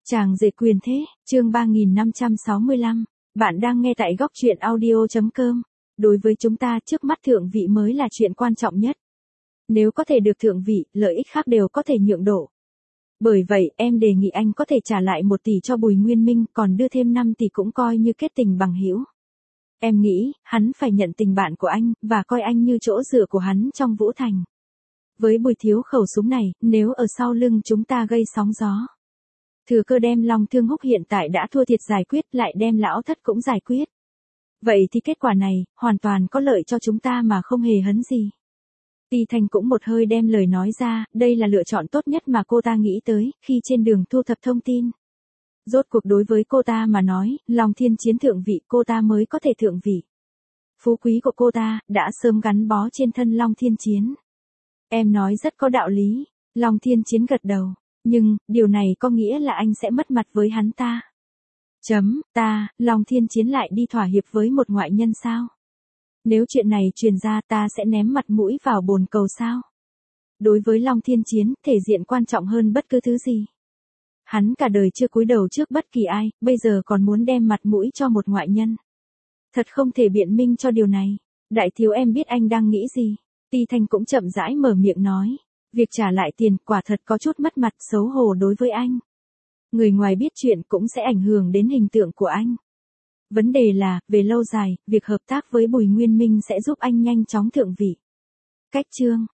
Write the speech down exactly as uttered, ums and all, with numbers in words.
Chàng rể quyền thế, chương ba nghìn năm trăm sáu mươi lăm. Bạn đang nghe tại góc truyện audio chấm com. Đối với chúng ta, trước mắt thượng vị mới là chuyện quan trọng nhất. Nếu có thể được thượng vị, lợi ích khác đều có thể nhượng độ. Bởi vậy, em đề nghị anh có thể trả lại một tỷ cho Bùi Nguyên Minh, còn đưa thêm năm tỷ cũng coi như kết tình bằng hữu. Em nghĩ, hắn phải nhận tình bạn của anh, và coi anh như chỗ dựa của hắn trong Vũ Thành. Với Bùi thiếu khẩu súng này, nếu ở sau lưng chúng ta gây sóng gió, thừa cơ đem Long Thương Húc hiện tại đã thua thiệt giải quyết, lại đem lão thất cũng giải quyết. Vậy thì kết quả này, hoàn toàn có lợi cho chúng ta mà không hề hấn gì. Ti Thành cũng một hơi đem lời nói ra, đây là lựa chọn tốt nhất mà cô ta nghĩ tới, khi trên đường thu thập thông tin. Rốt cuộc đối với cô ta mà nói, Long Thiên Chiến thượng vị cô ta mới có thể thượng vị. Phú quý của cô ta, đã sớm gắn bó trên thân Long Thiên Chiến. Em nói rất có đạo lý, Long Thiên Chiến gật đầu. Nhưng, điều này có nghĩa là anh sẽ mất mặt với hắn ta. Chấm, ta, Long Thiên Chiến lại đi thỏa hiệp với một ngoại nhân sao? Nếu chuyện này truyền ra ta sẽ ném mặt mũi vào bồn cầu sao? Đối với Long Thiên Chiến, thể diện quan trọng hơn bất cứ thứ gì. Hắn cả đời chưa cúi đầu trước bất kỳ ai, bây giờ còn muốn đem mặt mũi cho một ngoại nhân. Thật không thể biện minh cho điều này. Đại thiếu em biết anh đang nghĩ gì. Ti Thanh cũng chậm rãi mở miệng nói. Việc trả lại tiền quả thật có chút mất mặt, xấu hổ đối với anh. Người ngoài biết chuyện cũng sẽ ảnh hưởng đến hình tượng của anh. Vấn đề là, về lâu dài, việc hợp tác với Bùi Nguyên Minh sẽ giúp anh nhanh chóng thượng vị. Cách chương,